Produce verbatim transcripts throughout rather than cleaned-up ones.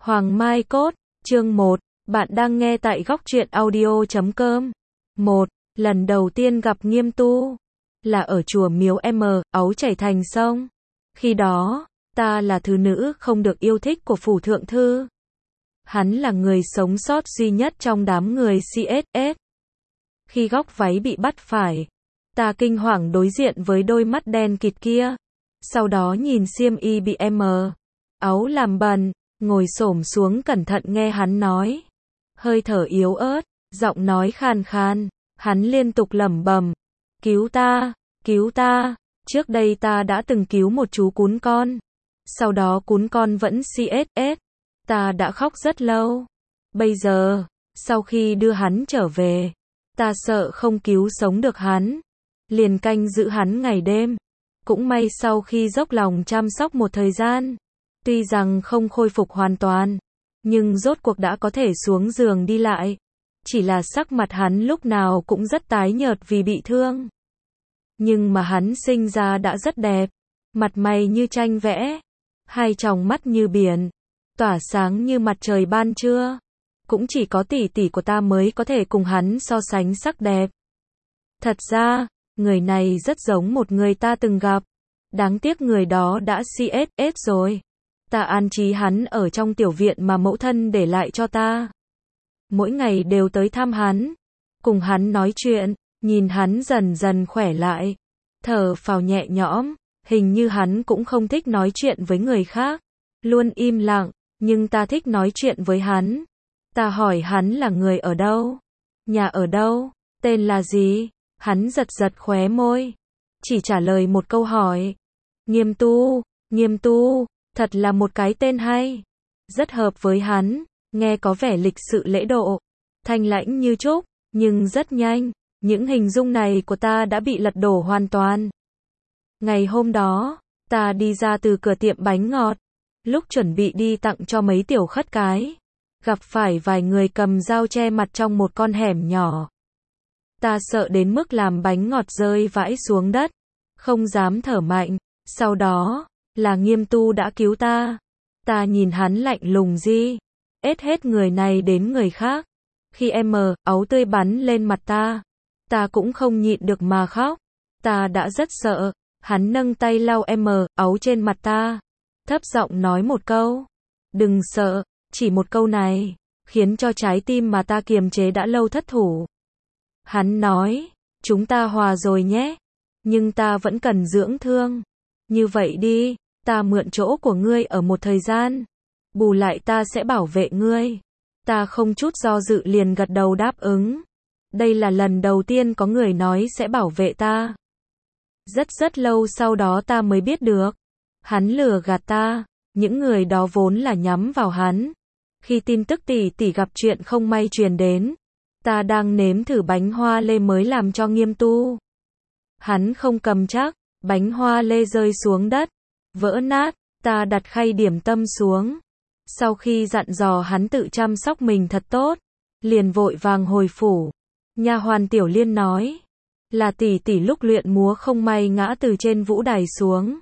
Hoàng Mai Cốt, chương một, bạn đang nghe tại góc truyện audio chấm com. một. Lần đầu tiên gặp Nghiêm Tu là ở chùa Miếu M, Ấu chảy thành sông. Khi đó, ta là thứ nữ không được yêu thích của Phủ Thượng Thư. Hắn là người sống sót duy nhất trong đám người xê ét ét. Khi góc váy bị bắt phải, ta kinh hoàng đối diện với đôi mắt đen kịt kia. Sau đó nhìn xiêm y bị M, Ấu làm bẩn, ngồi xổm xuống cẩn thận nghe hắn nói. Hơi thở yếu ớt, giọng nói khàn khàn, hắn liên tục lẩm bẩm, cứu ta, cứu ta, trước đây ta đã từng cứu một chú cún con. Sau đó cún con vẫn xê ét ét, ta đã khóc rất lâu. Bây giờ, sau khi đưa hắn trở về, ta sợ không cứu sống được hắn, liền canh giữ hắn ngày đêm. Cũng may sau khi dốc lòng chăm sóc một thời gian, tuy rằng không khôi phục hoàn toàn, nhưng rốt cuộc đã có thể xuống giường đi lại. Chỉ là sắc mặt hắn lúc nào cũng rất tái nhợt vì bị thương. Nhưng mà hắn sinh ra đã rất đẹp, mặt mày như tranh vẽ, hai tròng mắt như biển, tỏa sáng như mặt trời ban trưa. Cũng chỉ có tỷ tỷ của ta mới có thể cùng hắn so sánh sắc đẹp. Thật ra, người này rất giống một người ta từng gặp. Đáng tiếc người đó đã xê ét ét rồi. Ta an trí hắn ở trong tiểu viện mà mẫu thân để lại cho ta. Mỗi ngày đều tới thăm hắn, cùng hắn nói chuyện, nhìn hắn dần dần khỏe lại, thở phào nhẹ nhõm. Hình như hắn cũng không thích nói chuyện với người khác, luôn im lặng, nhưng ta thích nói chuyện với hắn. Ta hỏi hắn là người ở đâu, nhà ở đâu, tên là gì, hắn giật giật khóe môi, chỉ trả lời một câu hỏi. Nghiêm Tu, Nghiêm Tu, thật là một cái tên hay, rất hợp với hắn, nghe có vẻ lịch sự lễ độ, thanh lãnh như trúc, nhưng rất nhanh, những hình dung này của ta đã bị lật đổ hoàn toàn. Ngày hôm đó, ta đi ra từ cửa tiệm bánh ngọt, lúc chuẩn bị đi tặng cho mấy tiểu khất cái, gặp phải vài người cầm dao che mặt trong một con hẻm nhỏ. Ta sợ đến mức làm bánh ngọt rơi vãi xuống đất, không dám thở mạnh. Sau đó, là Nghiêm Tu đã cứu ta. Ta nhìn hắn lạnh lùng di, ết hết người này đến người khác. Khi M, Ấu tươi bắn lên mặt ta, ta cũng không nhịn được mà khóc. Ta đã rất sợ. Hắn nâng tay lau M, Ấu trên mặt ta, thấp giọng nói một câu, đừng sợ. Chỉ một câu này, khiến cho trái tim mà ta kiềm chế đã lâu thất thủ. Hắn nói, chúng ta hòa rồi nhé, nhưng ta vẫn cần dưỡng thương. Như vậy đi, ta mượn chỗ của ngươi ở một thời gian, bù lại ta sẽ bảo vệ ngươi. Ta không chút do dự liền gật đầu đáp ứng. Đây là lần đầu tiên có người nói sẽ bảo vệ ta. Rất rất lâu sau đó ta mới biết được, hắn lừa gạt ta, những người đó vốn là nhắm vào hắn. Khi tin tức tỷ tỷ gặp chuyện không may truyền đến, ta đang nếm thử bánh hoa lê mới làm cho Nghiêm Tu. Hắn không cầm chắc, bánh hoa lê rơi xuống đất, vỡ nát, ta đặt khay điểm tâm xuống. Sau khi dặn dò hắn tự chăm sóc mình thật tốt, liền vội vàng hồi phủ. Nha hoàn Tiểu Liên nói, là tỷ tỷ lúc luyện múa không may ngã từ trên vũ đài xuống.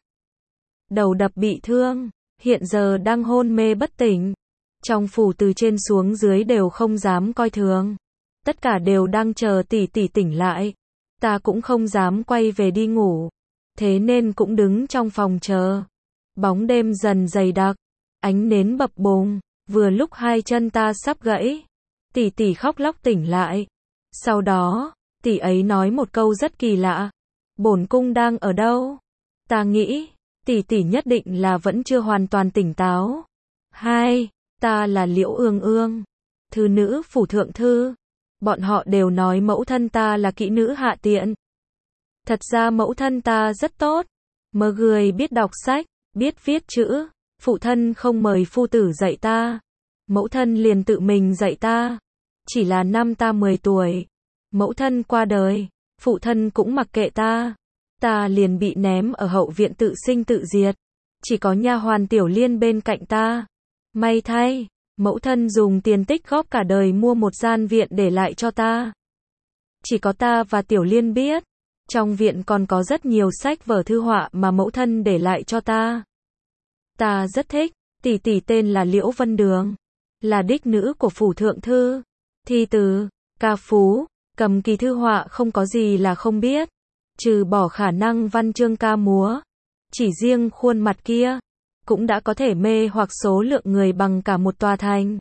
Đầu đập bị thương, hiện giờ đang hôn mê bất tỉnh. Trong phủ từ trên xuống dưới đều không dám coi thường. Tất cả đều đang chờ tỷ tỷ tỉnh lại. Ta cũng không dám quay về đi ngủ. Thế nên cũng đứng trong phòng chờ. Bóng đêm dần dày đặc, ánh nến bập bùng, vừa lúc hai chân ta sắp gãy. Tỷ tỷ khóc lóc tỉnh lại. Sau đó, tỷ ấy nói một câu rất kỳ lạ. Bổn cung đang ở đâu? Ta nghĩ, tỷ tỷ nhất định là vẫn chưa hoàn toàn tỉnh táo. Hai, ta là Liễu Ương Ương, thư nữ Phủ Thượng Thư. Bọn họ đều nói mẫu thân ta là kỹ nữ hạ tiện. Thật ra mẫu thân ta rất tốt, mơ người biết đọc sách, biết viết chữ. Phụ thân không mời phu tử dạy ta, mẫu thân liền tự mình dạy ta. Chỉ là năm ta mười tuổi, mẫu thân qua đời, phụ thân cũng mặc kệ ta. Ta liền bị ném ở hậu viện tự sinh tự diệt. Chỉ có nha hoàn Tiểu Liên bên cạnh ta. May thay, mẫu thân dùng tiền tích góp cả đời mua một gian viện để lại cho ta. Chỉ có ta và Tiểu Liên biết, trong viện còn có rất nhiều sách vở thư họa mà mẫu thân để lại cho ta. Ta rất thích, Tỷ tỷ tên là Liễu Vân Đường, là đích nữ của phủ thượng thư. Thi từ, ca phú, cầm kỳ thư họa không có gì là không biết, trừ bỏ khả năng văn chương ca múa. Chỉ riêng khuôn mặt kia, cũng đã có thể mê hoặc số lượng người bằng cả một tòa thành.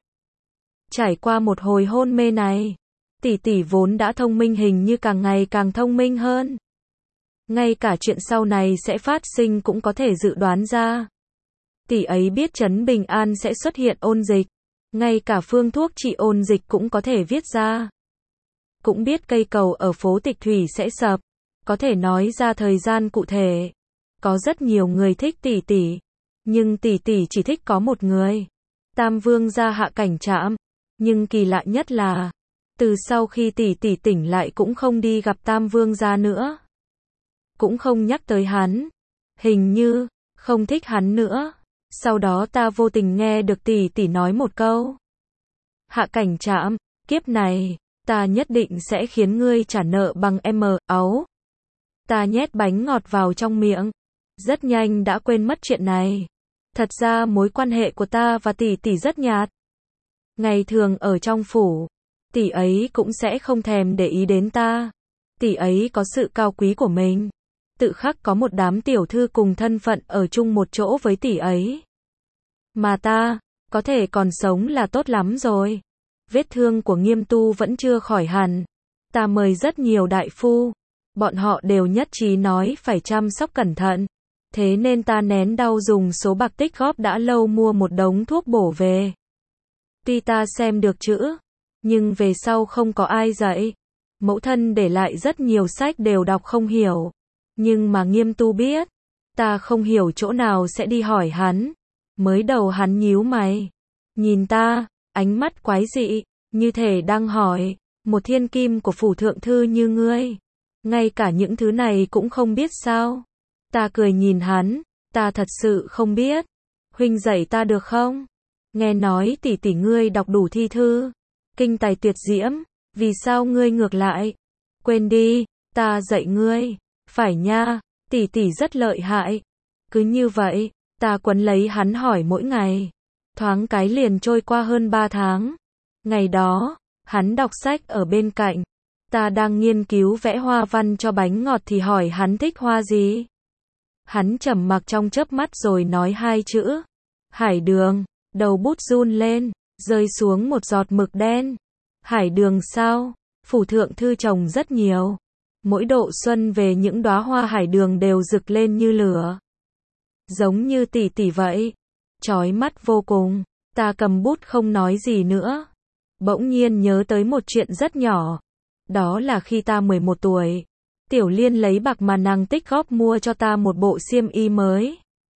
Trải qua một hồi hôn mê này, tỷ tỷ vốn đã thông minh hình như càng ngày càng thông minh hơn. Ngay cả chuyện sau này sẽ phát sinh cũng có thể dự đoán ra. Tỷ ấy biết trấn Bình An sẽ xuất hiện ôn dịch, ngay cả phương thuốc trị ôn dịch cũng có thể viết ra. Cũng biết cây cầu ở phố Tịch Thủy sẽ sập, có thể nói ra thời gian cụ thể. Có rất nhiều người thích tỷ tỷ, nhưng tỷ tỷ chỉ thích có một người. Tam Vương gia Hạ Cảnh Trạm. Nhưng kỳ lạ nhất là, từ sau khi tỷ tỷ tỉnh lại cũng không đi gặp Tam Vương gia nữa. Cũng không nhắc tới hắn. Hình như, không thích hắn nữa. Sau đó ta vô tình nghe được tỷ tỷ nói một câu. Hạ Cảnh Trạm, kiếp này, ta nhất định sẽ khiến ngươi trả nợ bằng M, áo. Ta nhét bánh ngọt vào trong miệng. Rất nhanh đã quên mất chuyện này. Thật ra mối quan hệ của ta và tỷ tỷ rất nhạt. Ngày thường ở trong phủ, tỷ ấy cũng sẽ không thèm để ý đến ta. Tỷ ấy có sự cao quý của mình. Tự khắc có một đám tiểu thư cùng thân phận ở chung một chỗ với tỷ ấy. Mà ta, có thể còn sống là tốt lắm rồi. Vết thương của Nghiêm Tu vẫn chưa khỏi hẳn. Ta mời rất nhiều đại phu. Bọn họ đều nhất trí nói phải chăm sóc cẩn thận. Thế nên ta nén đau dùng số bạc tích góp đã lâu mua một đống thuốc bổ về. Tuy ta xem được chữ, nhưng về sau không có ai dạy. Mẫu thân để lại rất nhiều sách đều đọc không hiểu. Nhưng mà Nghiêm Tu biết, ta không hiểu chỗ nào sẽ đi hỏi hắn. Mới đầu hắn nhíu mày, nhìn ta, ánh mắt quái dị, như thể đang hỏi, một thiên kim của phủ thượng thư như ngươi, ngay cả những thứ này cũng không biết sao? Ta cười nhìn hắn, ta thật sự không biết. Huynh dạy ta được không? Nghe nói tỷ tỷ ngươi đọc đủ thi thư, kinh tài tuyệt diễm, vì sao ngươi ngược lại? Quên đi, ta dạy ngươi. Phải nha, tỷ tỷ rất lợi hại. Cứ như vậy, ta quấn lấy hắn hỏi mỗi ngày. Thoáng cái liền trôi qua hơn ba tháng. Ngày đó, hắn đọc sách ở bên cạnh. Ta đang nghiên cứu vẽ hoa văn cho bánh ngọt thì hỏi hắn thích hoa gì. Hắn trầm mặc trong chớp mắt rồi nói hai chữ. Hải đường, đầu bút run lên, rơi xuống một giọt mực đen. Hải đường sao? Phủ thượng thư trồng rất nhiều. Mỗi độ xuân về những đóa hoa hải đường đều rực lên như lửa. Giống như tỷ tỷ vậy. Chói mắt vô cùng. Ta cầm bút không nói gì nữa. Bỗng nhiên nhớ tới một chuyện rất nhỏ. Đó là khi ta mười một tuổi. Tiểu Liên lấy bạc mà nàng tích góp mua cho ta một bộ xiêm y mới.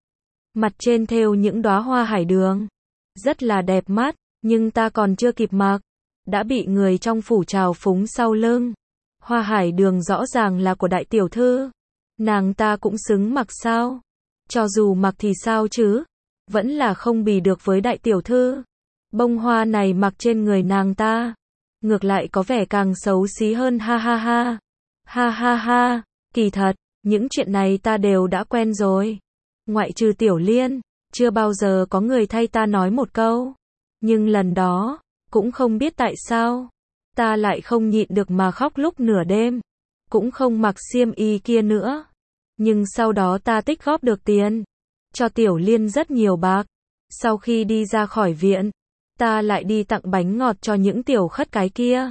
Mặt trên thêu những đóa hoa hải đường. Rất là đẹp mắt, nhưng ta còn chưa kịp mặc. Đã bị người trong phủ trào phúng sau lưng. Hoa hải đường rõ ràng là của đại tiểu thư. Nàng ta cũng xứng mặc sao? Cho dù mặc thì sao chứ? Vẫn là không bì được với đại tiểu thư. Bông hoa này mặc trên người nàng ta. Ngược lại có vẻ càng xấu xí hơn ha ha ha. Ha ha ha, kỳ thật, những chuyện này ta đều đã quen rồi. Ngoại trừ Tiểu Liên, chưa bao giờ có người thay ta nói một câu. Nhưng lần đó, cũng không biết tại sao, ta lại không nhịn được mà khóc lúc nửa đêm. Cũng không mặc xiêm y kia nữa. Nhưng sau đó ta tích góp được tiền. Cho Tiểu Liên rất nhiều bạc. Sau khi đi ra khỏi viện, ta lại đi tặng bánh ngọt cho những tiểu khất cái kia.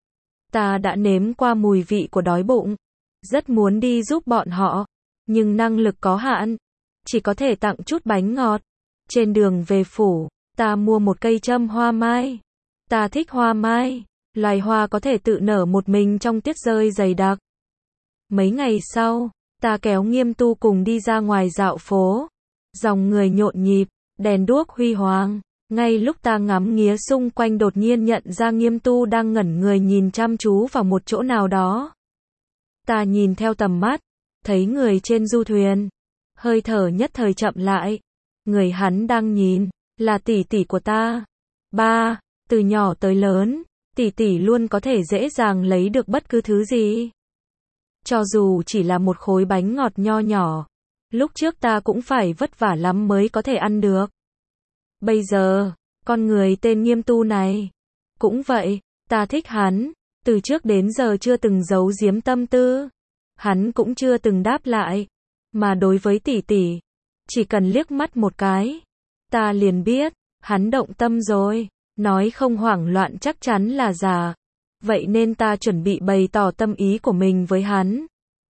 Ta đã nếm qua mùi vị của đói bụng. Rất muốn đi giúp bọn họ. Nhưng năng lực có hạn. Chỉ có thể tặng chút bánh ngọt. Trên đường về phủ, ta mua một cây châm hoa mai. Ta thích hoa mai. Loài hoa có thể tự nở một mình trong tuyết rơi dày đặc. Mấy ngày sau, ta kéo Nghiêm Tu cùng đi ra ngoài dạo phố. Dòng người nhộn nhịp, đèn đuốc huy hoàng. Ngay lúc ta ngắm nghía xung quanh đột nhiên nhận ra Nghiêm Tu đang ngẩn người nhìn chăm chú vào một chỗ nào đó. Ta nhìn theo tầm mắt, thấy người trên du thuyền. Hơi thở nhất thời chậm lại. Người hắn đang nhìn, là tỷ tỷ của ta. Ba, từ nhỏ tới lớn, tỷ tỷ luôn có thể dễ dàng lấy được bất cứ thứ gì. Cho dù chỉ là một khối bánh ngọt nho nhỏ. Lúc trước ta cũng phải vất vả lắm mới có thể ăn được. Bây giờ, con người tên Nghiêm Tu này, cũng vậy, ta thích hắn, từ trước đến giờ chưa từng giấu giếm tâm tư. Hắn cũng chưa từng đáp lại, mà đối với tỷ tỷ, chỉ cần liếc mắt một cái, ta liền biết, hắn động tâm rồi, nói không hoảng loạn chắc chắn là giả. Vậy nên ta chuẩn bị bày tỏ tâm ý của mình với hắn.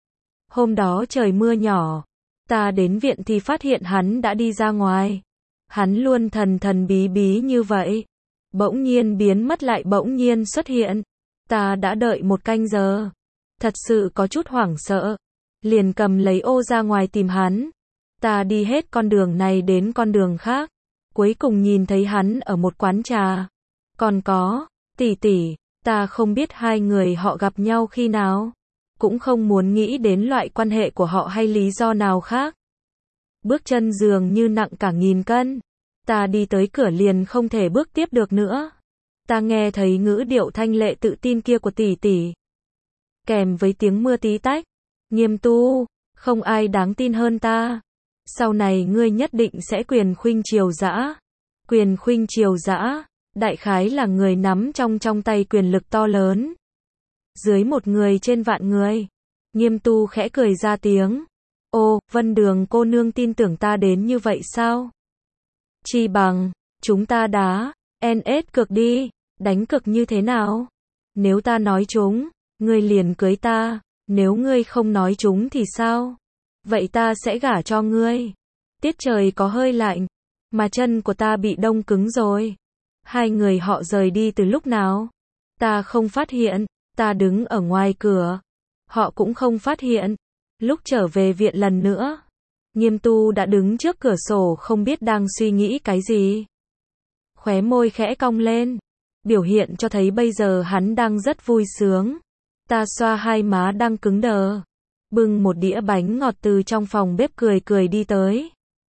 Hôm đó trời mưa nhỏ, ta đến viện thì phát hiện hắn đã đi ra ngoài. Hắn luôn thần thần bí bí như vậy, bỗng nhiên biến mất lại bỗng nhiên xuất hiện. Ta đã đợi một canh giờ, thật sự có chút hoảng sợ, liền cầm lấy ô ra ngoài tìm hắn. Ta đi hết con đường này đến con đường khác, cuối cùng nhìn thấy hắn ở một quán trà. Còn có, tỷ tỷ, ta không biết hai người họ gặp nhau khi nào, cũng không muốn nghĩ đến loại quan hệ của họ hay lý do nào khác. Bước chân dường như nặng cả nghìn cân, ta đi tới cửa liền không thể bước tiếp được nữa. Ta nghe thấy ngữ điệu thanh lệ tự tin kia của tỷ tỷ, kèm với tiếng mưa tí tách. Nghiêm Tu, không ai đáng tin hơn ta. Sau này ngươi nhất định sẽ quyền khuynh triều dã. Quyền khuynh triều dã, đại khái là người nắm trong trong tay quyền lực to lớn. Dưới một người trên vạn người. Nghiêm Tu khẽ cười ra tiếng. Ô, Vân Đường cô nương tin tưởng ta đến như vậy sao? Chi bằng, chúng ta đá, en ét cược đi, đánh cược như thế nào? Nếu ta nói trúng, ngươi liền cưới ta, nếu ngươi không nói trúng thì sao? Vậy ta sẽ gả cho ngươi. Tiết trời có hơi lạnh, mà chân của ta bị đông cứng rồi. Hai người họ rời đi từ lúc nào? Ta không phát hiện, ta đứng ở ngoài cửa. Họ cũng không phát hiện. Lúc trở về viện lần nữa, Nghiêm Tu đã đứng trước cửa sổ không biết đang suy nghĩ cái gì. Khóe môi khẽ cong lên, biểu hiện cho thấy bây giờ hắn đang rất vui sướng. Ta xoa hai má đang cứng đờ, bưng một đĩa bánh ngọt từ trong phòng bếp cười cười đi tới.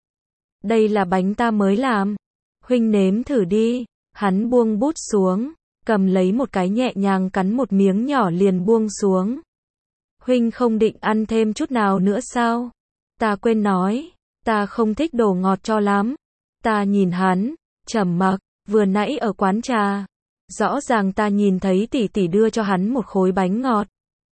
Đây là bánh ta mới làm, huynh nếm thử đi. Hắn buông bút xuống, cầm lấy một cái nhẹ nhàng cắn một miếng nhỏ liền buông xuống. Huynh không định ăn thêm chút nào nữa sao? Ta quên nói, ta không thích đồ ngọt cho lắm. Ta nhìn hắn, trầm mặc, vừa nãy ở quán trà, rõ ràng ta nhìn thấy tỷ tỷ đưa cho hắn một khối bánh ngọt.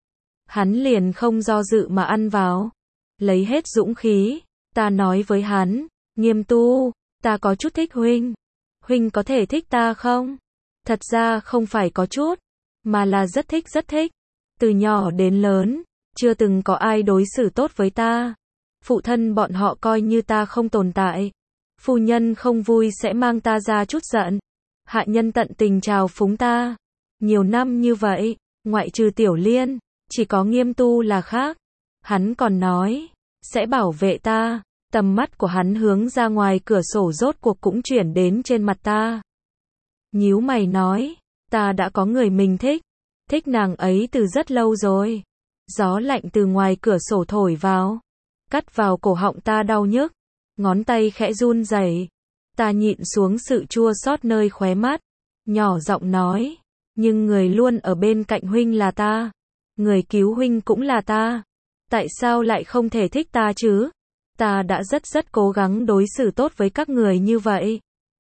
Hắn liền không do dự mà ăn vào. Lấy hết dũng khí, ta nói với hắn, Nghiêm Tu, ta có chút thích huynh. Huynh có thể thích ta không? Thật ra không phải có chút, mà là rất thích rất thích. Từ nhỏ đến lớn, chưa từng có ai đối xử tốt với ta. Phụ thân bọn họ coi như ta không tồn tại. Phu nhân không vui sẽ mang ta ra chút giận. Hạ nhân tận tình trào phúng ta. Nhiều năm như vậy, ngoại trừ Tiểu Liên, chỉ có Nghiêm Tu là khác. Hắn còn nói, sẽ bảo vệ ta. Tầm mắt của hắn hướng ra ngoài cửa sổ rốt cuộc cũng chuyển đến trên mặt ta. Nhíu mày nói, ta đã có người mình thích. Thích nàng ấy từ rất lâu rồi. Gió lạnh từ ngoài cửa sổ thổi vào, cắt vào cổ họng ta đau nhức. Ngón tay khẽ run rẩy. Ta nhịn xuống sự chua xót nơi khóe mắt, nhỏ giọng nói, nhưng người luôn ở bên cạnh huynh là ta. Người cứu huynh cũng là ta. Tại sao lại không thể thích ta chứ? Ta đã rất rất cố gắng đối xử tốt với các người như vậy.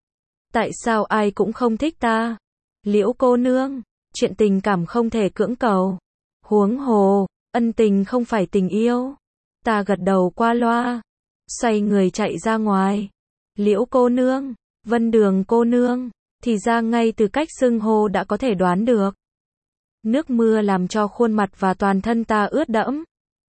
Tại sao ai cũng không thích ta? Liễu cô nương, chuyện tình cảm không thể cưỡng cầu. Huống hồ, ân tình không phải tình yêu. Ta gật đầu qua loa, xoay người chạy ra ngoài. Liễu cô nương, Vân Đường cô nương, thì ra ngay từ cách xưng hô đã có thể đoán được. Nước mưa làm cho khuôn mặt và toàn thân ta ướt đẫm.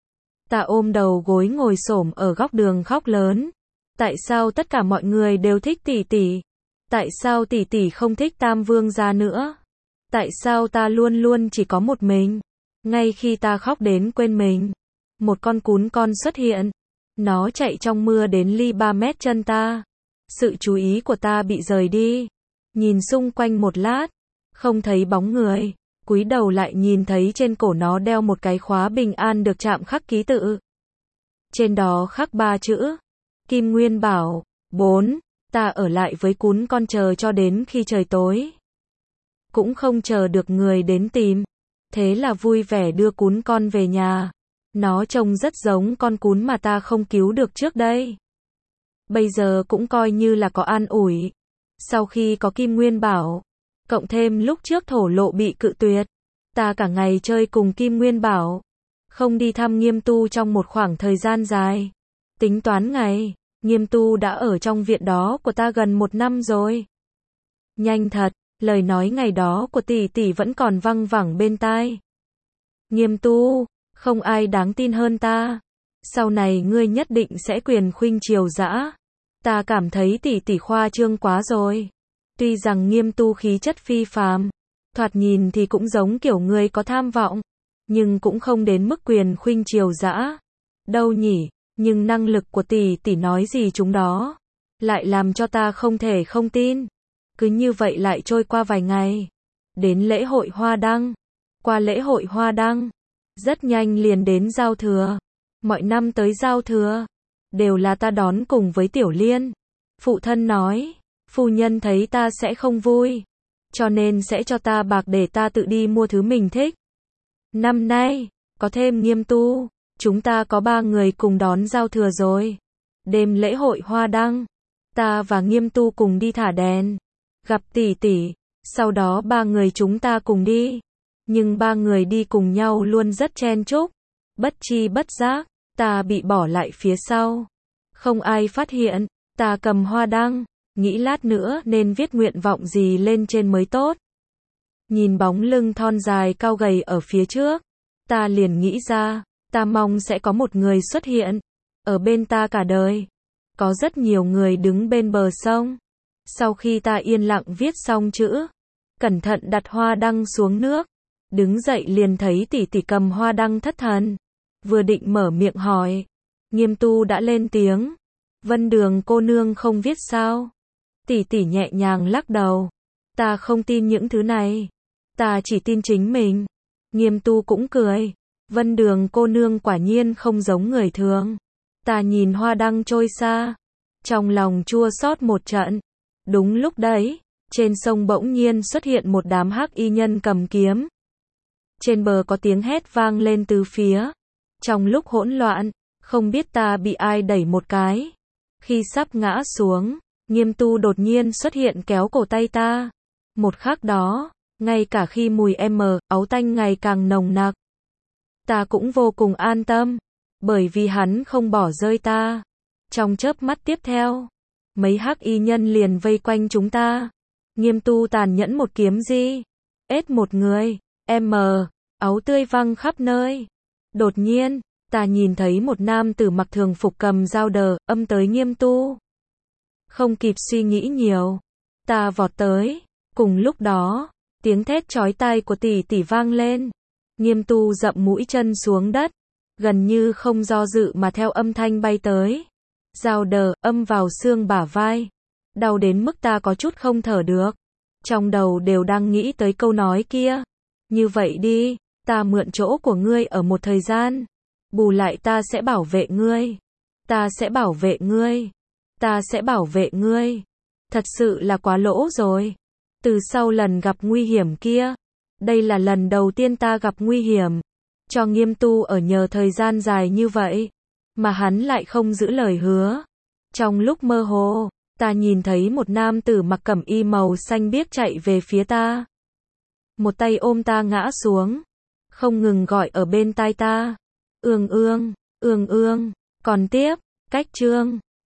Ta ôm đầu gối ngồi xổm ở góc đường khóc lớn. Tại sao tất cả mọi người đều thích tỷ tỷ? Tại sao tỷ tỷ không thích Tam Vương gia nữa? Tại sao ta luôn luôn chỉ có một mình? Ngay khi ta khóc đến quên mình, một con cún con xuất hiện. Nó chạy trong mưa đến ly ba mét chân ta. Sự chú ý của ta bị rời đi. Nhìn xung quanh một lát, không thấy bóng người. Cúi đầu lại nhìn thấy trên cổ nó đeo một cái khóa bình an được chạm khắc ký tự. Trên đó khắc ba chữ. Kim Nguyên Bảo. bốn. Ta ở lại với cún con chờ cho đến khi trời tối. Cũng không chờ được người đến tìm. Thế là vui vẻ đưa cún con về nhà. Nó trông rất giống con cún mà ta không cứu được trước đây. Bây giờ cũng coi như là có an ủi. Sau khi có Kim Nguyên Bảo, cộng thêm lúc trước thổ lộ bị cự tuyệt, ta cả ngày chơi cùng Kim Nguyên Bảo, không đi thăm Nghiêm Tu trong một khoảng thời gian dài. Tính toán ngày, Nghiêm Tu đã ở trong viện đó của ta gần một năm rồi. Nhanh thật, lời nói ngày đó của tỷ tỷ vẫn còn văng vẳng bên tai. Nghiêm Tu, không ai đáng tin hơn ta. Sau này ngươi nhất định sẽ quyền khuynh triều dã. Ta cảm thấy tỷ tỷ khoa trương quá rồi. Tuy rằng Nghiêm Tu khí chất phi phàm, thoạt nhìn thì cũng giống kiểu người có tham vọng, nhưng cũng không đến mức quyền khuynh triều dã. Đâu nhỉ, nhưng năng lực của tỷ tỷ nói gì chúng đó, lại làm cho ta không thể không tin. Cứ như vậy lại trôi qua vài ngày. Đến lễ hội Hoa Đăng. Qua lễ hội Hoa Đăng, rất nhanh liền đến giao thừa. Mọi năm tới giao thừa, đều là ta đón cùng với Tiểu Liên. Phụ thân nói, phu nhân thấy ta sẽ không vui, cho nên sẽ cho ta bạc để ta tự đi mua thứ mình thích. Năm nay, có thêm Nghiêm Tu, chúng ta có ba người cùng đón giao thừa rồi. Đêm lễ hội Hoa Đăng, ta và Nghiêm Tu cùng đi thả đèn, gặp tỷ tỷ, sau đó ba người chúng ta cùng đi. Nhưng ba người đi cùng nhau luôn rất chen chúc, bất chi bất giác, ta bị bỏ lại phía sau. Không ai phát hiện, ta cầm hoa đăng, nghĩ lát nữa nên viết nguyện vọng gì lên trên mới tốt. Nhìn bóng lưng thon dài cao gầy ở phía trước, ta liền nghĩ ra, ta mong sẽ có một người xuất hiện, ở bên ta cả đời. Có rất nhiều người đứng bên bờ sông. Sau khi ta yên lặng viết xong chữ, cẩn thận đặt hoa đăng xuống nước, đứng dậy liền thấy tỷ tỷ cầm hoa đăng thất thần. Vừa định mở miệng hỏi, Nghiêm Tu đã lên tiếng. Vân Đường cô nương không viết sao? Tỷ tỷ nhẹ nhàng lắc đầu. Ta không tin những thứ này. Ta chỉ tin chính mình. Nghiêm Tu cũng cười. Vân Đường cô nương quả nhiên không giống người thường. Ta nhìn hoa đăng trôi xa, trong lòng chua xót một trận. Đúng lúc đấy, trên sông bỗng nhiên xuất hiện một đám hắc y nhân cầm kiếm. Trên bờ có tiếng hét vang lên từ phía. Trong lúc hỗn loạn, không biết ta bị ai đẩy một cái. Khi sắp ngã xuống, Nghiêm Tu đột nhiên xuất hiện kéo cổ tay ta. Một khắc đó, ngay cả khi mùi em áo tanh ngày càng nồng nặc, ta cũng vô cùng an tâm, bởi vì hắn không bỏ rơi ta. Trong chớp mắt tiếp theo, mấy hắc y nhân liền vây quanh chúng ta. Nghiêm Tu tàn nhẫn một kiếm gì, ết một người, em áo tươi văng khắp nơi. Đột nhiên, ta nhìn thấy một nam tử mặc thường phục cầm dao đờ, âm tới Nghiêm Tu. Không kịp suy nghĩ nhiều, ta vọt tới. Cùng lúc đó, tiếng thét chói tai của tỷ tỷ vang lên. Nghiêm Tu dậm mũi chân xuống đất, gần như không do dự mà theo âm thanh bay tới. Dao đờ, âm vào xương bả vai. Đau đến mức ta có chút không thở được. Trong đầu đều đang nghĩ tới câu nói kia. Như vậy đi, ta mượn chỗ của ngươi ở một thời gian. Bù lại ta sẽ bảo vệ ngươi. Ta sẽ bảo vệ ngươi. Ta sẽ bảo vệ ngươi. Thật sự là quá lỗ rồi. Từ sau lần gặp nguy hiểm kia, đây là lần đầu tiên ta gặp nguy hiểm. Cho Nghiêm Tu ở nhờ thời gian dài như vậy, mà hắn lại không giữ lời hứa. Trong lúc mơ hồ, ta nhìn thấy một nam tử mặc cẩm y màu xanh biếc chạy về phía ta. Một tay ôm ta ngã xuống, không ngừng gọi ở bên tai ta. Ương ương, ương ương, còn tiếp, cách chương.